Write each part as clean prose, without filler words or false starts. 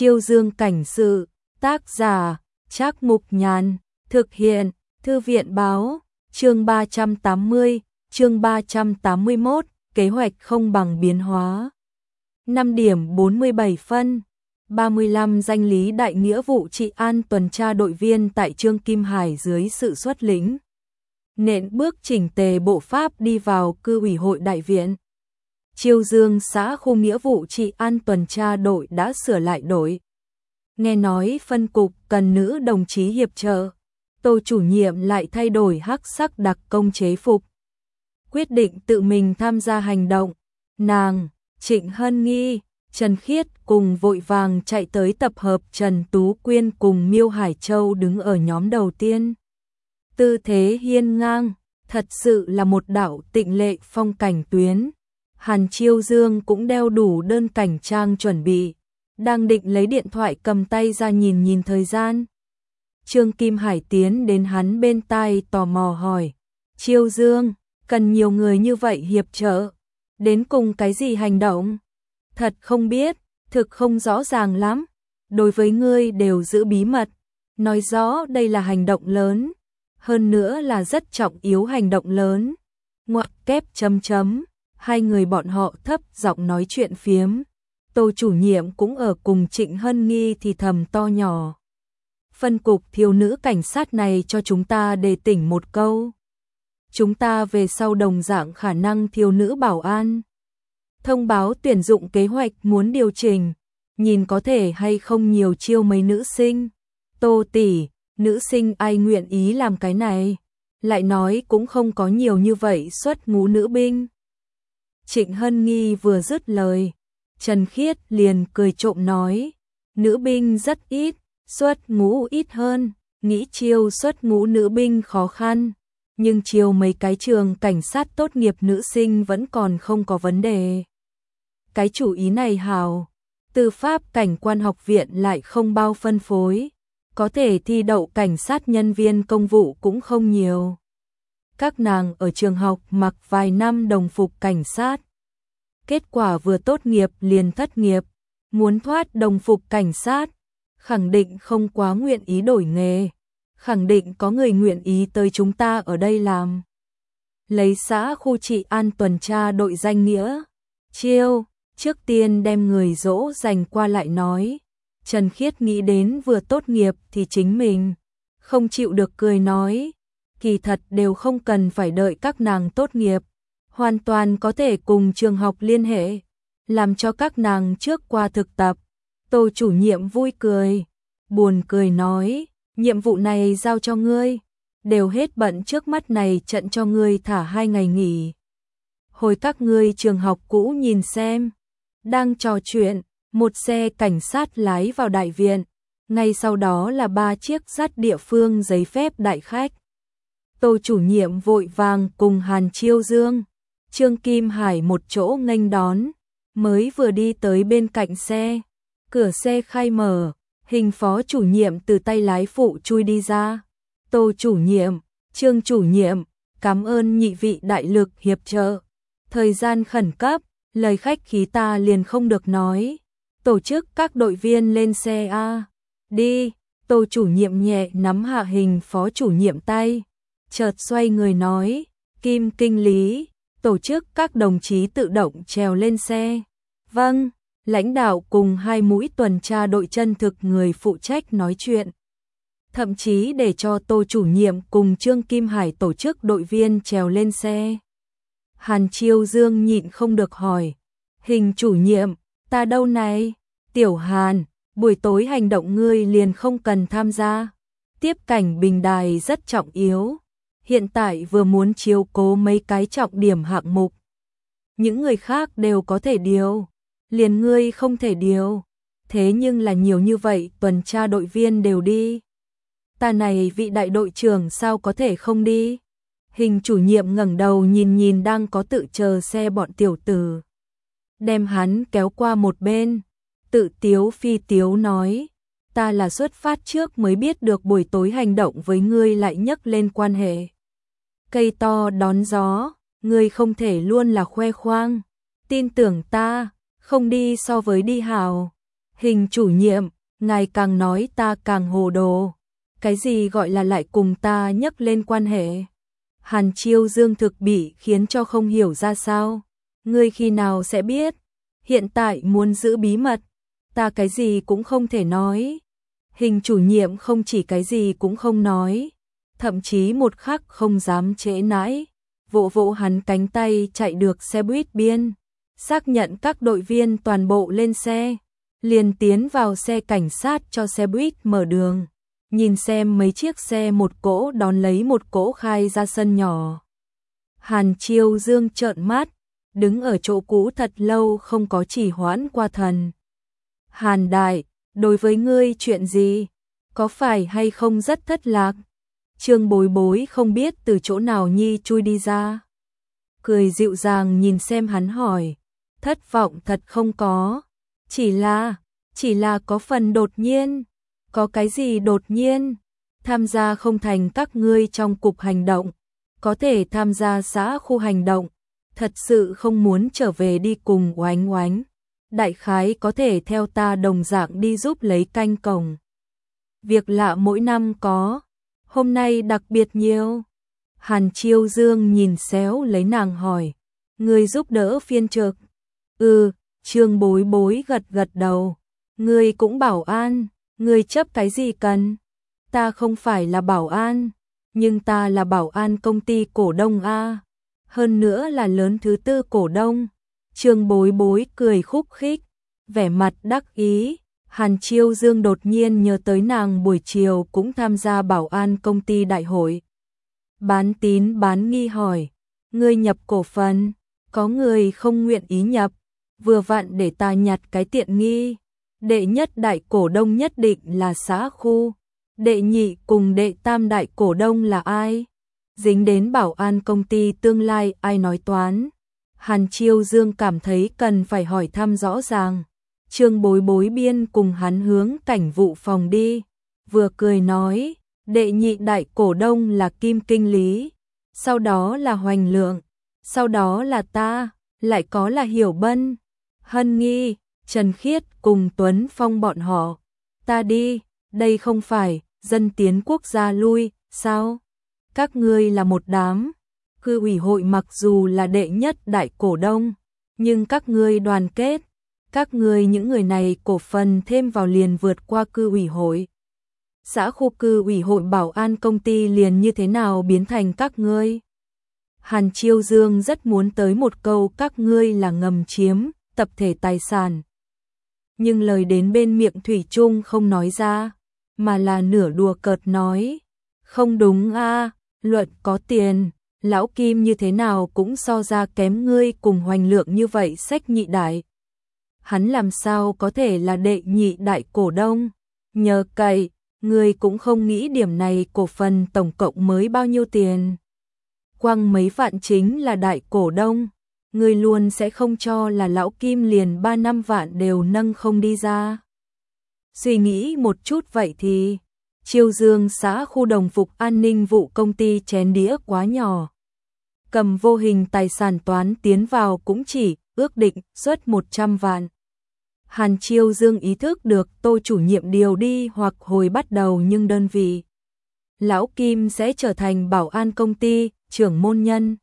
Chiêu Dương cảnh sự, tác giả, Trác Mục Nhàn, thực hiện, Thư viện báo, chương 380, chương 381, kế hoạch không bằng biến hóa. 5 điểm 47 phân, 35 danh lý đại nghĩa vụ trị an tuần tra đội viên tại Trương Kim Hải dưới sự xuất lĩnh. Nện bước chỉnh tề bộ pháp đi vào cư ủy hội đại viện. Chiêu Dương xã khu nghĩa vụ trị an tuần tra đội đã sửa lại đội. Nghe nói phân cục cần nữ đồng chí hiệp trợ, Tô chủ nhiệm lại thay đổi hắc sắc đặc công chế phục. Quyết định tự mình tham gia hành động. Nàng, Trịnh Hân Nghi, Trần Khiết cùng vội vàng chạy tới tập hợp. Trần Tú Quyên cùng Miêu Hải Châu đứng ở nhóm đầu tiên. Tư thế hiên ngang, thật sự là một đạo tịnh lệ phong cảnh tuyến. Hàn Chiêu Dương cũng đeo đủ đơn cảnh trang chuẩn bị, đang định lấy điện thoại cầm tay ra nhìn thời gian. Trương Kim Hải tiến đến hắn bên tai tò mò hỏi, Chiêu Dương, cần nhiều người như vậy hiệp trợ, đến cùng cái gì hành động? Thật không biết, thực không rõ ràng lắm, đối với ngươi đều giữ bí mật, nói rõ đây là hành động lớn, hơn nữa là rất trọng yếu hành động lớn. Ngoặc kép chấm chấm. Hai người bọn họ thấp giọng nói chuyện phiếm. Tô chủ nhiệm cũng ở cùng Trịnh Hân Nghi thì thầm to nhỏ. Phân cục thiếu nữ cảnh sát này cho chúng ta đề tỉnh một câu. Chúng ta về sau đồng dạng khả năng thiếu nữ bảo an. Thông báo tuyển dụng kế hoạch muốn điều chỉnh, nhìn có thể hay không nhiều chiêu mấy nữ sinh. Tô tỷ, nữ sinh ai nguyện ý làm cái này? Lại nói cũng không có nhiều như vậy xuất ngũ nữ binh. Trịnh Hân Nghi vừa dứt lời, Trần Khiết liền cười trộm nói, nữ binh rất ít, xuất ngũ ít hơn, nghĩ chiêu xuất ngũ nữ binh khó khăn, nhưng chiêu mấy cái trường cảnh sát tốt nghiệp nữ sinh vẫn còn không có vấn đề. Cái chủ ý này hào, tư pháp cảnh quan học viện lại không bao phân phối, có thể thi đậu cảnh sát nhân viên công vụ cũng không nhiều. Các nàng ở trường học mặc vài năm đồng phục cảnh sát. Kết quả vừa tốt nghiệp liền thất nghiệp, muốn thoát đồng phục cảnh sát, khẳng định không quá nguyện ý đổi nghề, khẳng định có người nguyện ý tới chúng ta ở đây làm. Lấy xã khu trị an tuần tra đội danh nghĩa, chiêu, trước tiên đem người dỗ dành qua lại nói. Trần Khiết nghĩ đến vừa tốt nghiệp thì chính mình, không chịu được cười nói. Kỳ thật đều không cần phải đợi các nàng tốt nghiệp, hoàn toàn có thể cùng trường học liên hệ, làm cho các nàng trước qua thực tập. Tô chủ nhiệm vui cười, buồn cười nói, nhiệm vụ này giao cho ngươi, đều hết bận trước mắt này trận cho ngươi thả 2 ngày nghỉ. Hồi các ngươi trường học cũ nhìn xem, đang trò chuyện, một xe cảnh sát lái vào đại viện, ngay sau đó là 3 chiếc dắt địa phương giấy phép đại khách. Tô chủ nhiệm vội vàng cùng Hàn Chiêu Dương, Trương Kim Hải một chỗ nghênh đón, mới vừa đi tới bên cạnh xe, cửa xe khai mở, hình phó chủ nhiệm từ tay lái phụ chui đi ra. Tô chủ nhiệm, Trương chủ nhiệm, cảm ơn nhị vị đại lực hiệp trợ. Thời gian khẩn cấp, lời khách khí ta liền không được nói. Tổ chức các đội viên lên xe A. Đi, Tô chủ nhiệm nhẹ nắm hạ hình phó chủ nhiệm tay. Chợt xoay người nói, Kim kinh lý, tổ chức các đồng chí tự động trèo lên xe. Vâng, lãnh đạo cùng 2 mũi tuần tra đội chân thực người phụ trách nói chuyện. Thậm chí để cho Tô chủ nhiệm cùng Trương Kim Hải tổ chức đội viên trèo lên xe. Hàn Chiêu Dương nhịn không được hỏi, Hình chủ nhiệm, ta đâu này? Tiểu Hàn, buổi tối hành động ngươi liền không cần tham gia. Tiếp cảnh bình đài rất trọng yếu. Hiện tại vừa muốn chiếu cố mấy cái trọng điểm hạng mục. Những người khác đều có thể điều, liền ngươi không thể điều. Thế nhưng là nhiều như vậy tuần tra đội viên đều đi. Ta này vị đại đội trưởng sao có thể không đi? Hình chủ nhiệm ngẩng đầu nhìn đang có tự chờ xe bọn tiểu tử. Đem hắn kéo qua một bên, tự tiếu phi tiếu nói. Ta là xuất phát trước mới biết được buổi tối hành động với ngươi lại nhắc lên quan hệ. Cây to đón gió, ngươi không thể luôn là khoe khoang. Tin tưởng ta, không đi so với đi hào. Hình chủ nhiệm, ngài càng nói ta càng hồ đồ. Cái gì gọi là lại cùng ta nhắc lên quan hệ? Hàn Chiêu Dương thực bị khiến cho không hiểu ra sao. Ngươi khi nào sẽ biết? Hiện tại muốn giữ bí mật, ta cái gì cũng không thể nói. Hình chủ nhiệm không chỉ cái gì cũng không nói, thậm chí một khắc không dám trễ nãi, vỗ vỗ hắn cánh tay chạy được xe buýt biên, xác nhận các đội viên toàn bộ lên xe, liền tiến vào xe cảnh sát cho xe buýt mở đường, nhìn xem mấy chiếc xe một cỗ đón lấy một cỗ khai ra sân nhỏ. Hàn Chiêu Dương trợn mắt, đứng ở chỗ cũ thật lâu không có chỉ hoãn qua thần. Hàn đại, đối với ngươi chuyện gì? Có phải hay không rất thất lạc? Trương Bối Bối không biết từ chỗ nào nhi chui đi ra. Cười dịu dàng nhìn xem hắn hỏi. Thất vọng thật không có. Chỉ là có phần đột nhiên. Có cái gì đột nhiên? Tham gia không thành các ngươi trong cục hành động. Có thể tham gia xã khu hành động. Thật sự không muốn trở về đi cùng Oánh Oánh. Đại khái có thể theo ta đồng dạng đi giúp lấy canh cổng. Việc lạ mỗi năm có, hôm nay đặc biệt nhiều. Hàn Chiêu Dương nhìn xéo lấy nàng hỏi, ngươi giúp đỡ phiên trực? Trương Bối Bối gật gật đầu. Ngươi cũng bảo an, ngươi chấp cái gì cần? Ta không phải là bảo an, nhưng ta là bảo an công ty cổ đông A. Hơn nữa là lớn thứ tư cổ đông. Trương Bối Bối cười khúc khích, vẻ mặt đắc ý. Hàn Chiêu Dương đột nhiên nhớ tới nàng buổi chiều cũng tham gia bảo an công ty đại hội. Bán tín bán nghi hỏi, ngươi nhập cổ phần, có người không nguyện ý nhập, vừa vặn để ta nhặt cái tiện nghi. Đệ nhất đại cổ đông nhất định là xã khu, đệ nhị cùng đệ tam đại cổ đông là ai? Dính đến bảo an công ty tương lai ai nói toán? Hàn Chiêu Dương cảm thấy cần phải hỏi thăm rõ ràng. Trương Bối Bối biên cùng hắn hướng cảnh vụ phòng đi, vừa cười nói, đệ nhị đại cổ đông là Kim Kinh Lý, sau đó là Hoành Lượng, sau đó là ta, lại có là Hiểu Bân, Hân Nghi, Trần Khiết cùng Tuấn Phong bọn họ. Ta đi, đây không phải dân tiến quốc gia lui, sao? Các ngươi là một đám. Cư ủy hội mặc dù là đệ nhất đại cổ đông, nhưng các ngươi đoàn kết. Các ngươi những người này cổ phần thêm vào liền vượt qua cư ủy hội. Xã khu cư ủy hội bảo an công ty liền như thế nào biến thành các ngươi? Hàn Chiêu Dương rất muốn tới một câu các ngươi là ngầm chiếm tập thể tài sản. Nhưng lời đến bên miệng thủy chung không nói ra, mà là nửa đùa cợt nói. Không đúng a, Luận có tiền, lão Kim như thế nào cũng so ra kém ngươi cùng Hoành Lượng như vậy xách nhị đại. Hắn làm sao có thể là đệ nhị đại cổ đông? Nhờ cậy, ngươi cũng không nghĩ điểm này cổ phần tổng cộng mới bao nhiêu tiền. Quăng mấy vạn chính là đại cổ đông, ngươi luôn sẽ không cho là lão Kim liền 3-5 vạn đều nâng không đi ra. Suy nghĩ một chút vậy thì, Chiêu Dương xã khu đồng phục an ninh vụ công ty chén đĩa quá nhỏ. Cầm vô hình tài sản toán tiến vào cũng chỉ ước định suất 100 vạn. Hàn Chiêu Dương ý thức được Tô chủ nhiệm điều đi hoặc hồi bắt đầu nhưng đơn vị. Lão Kim sẽ trở thành bảo an công ty, trưởng môn nhân.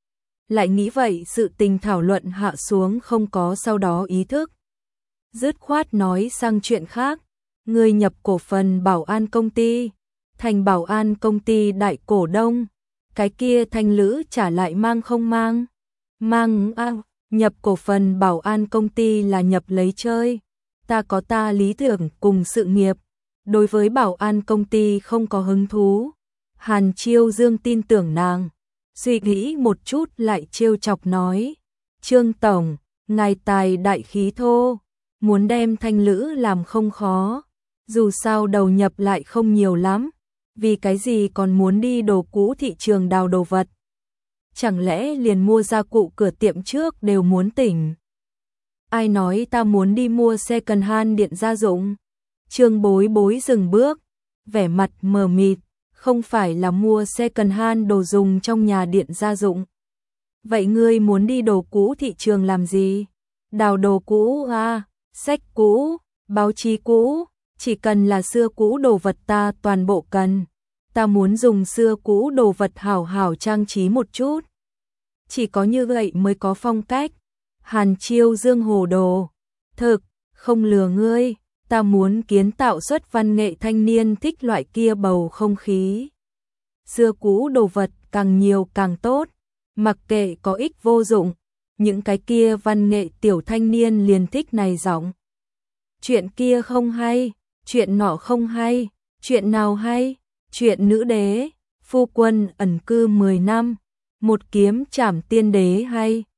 Lại nghĩ vậy sự tình thảo luận hạ xuống không có sau đó ý thức. Dứt khoát nói sang chuyện khác. Người nhập cổ phần bảo an công ty, thành bảo an công ty đại cổ đông. Cái kia Thanh Lữ trả lại mang không mang? Mang nhập cổ phần bảo an công ty là nhập lấy chơi. Ta có ta lý tưởng cùng sự nghiệp. Đối với bảo an công ty không có hứng thú. Hàn Chiêu Dương tin tưởng nàng. Suy nghĩ một chút lại trêu chọc nói. Trương Tổng, ngài tài đại khí thô. Muốn đem Thanh Lữ làm không khó. Dù sao đầu nhập lại không nhiều lắm. Vì cái gì còn muốn đi đồ cũ thị trường đào đồ vật? Chẳng lẽ liền mua gia cụ cửa tiệm trước đều muốn tỉnh? Ai nói ta muốn đi mua second hand điện gia dụng? Trương Bối Bối dừng bước, vẻ mặt mờ mịt, không phải là mua second hand đồ dùng trong nhà điện gia dụng. Vậy ngươi muốn đi đồ cũ thị trường làm gì? Đào đồ cũ à, sách cũ, Báo chí cũ, chỉ cần là xưa cũ đồ vật ta toàn bộ cần. Ta muốn dùng xưa cũ đồ vật hảo hảo trang trí một chút. Chỉ có như vậy mới có phong cách. Hàn Chiêu Dương hồ đồ. Thực, không lừa ngươi, ta muốn kiến tạo xuất văn nghệ thanh niên thích loại kia bầu không khí. Xưa cũ đồ vật càng nhiều càng tốt, mặc kệ có ích vô dụng, những cái kia văn nghệ tiểu thanh niên liền thích này giọng. Chuyện kia không hay, chuyện nọ không hay, chuyện nào hay, chuyện nữ đế, phu quân ẩn cư 10 năm, một kiếm trảm tiên đế hay.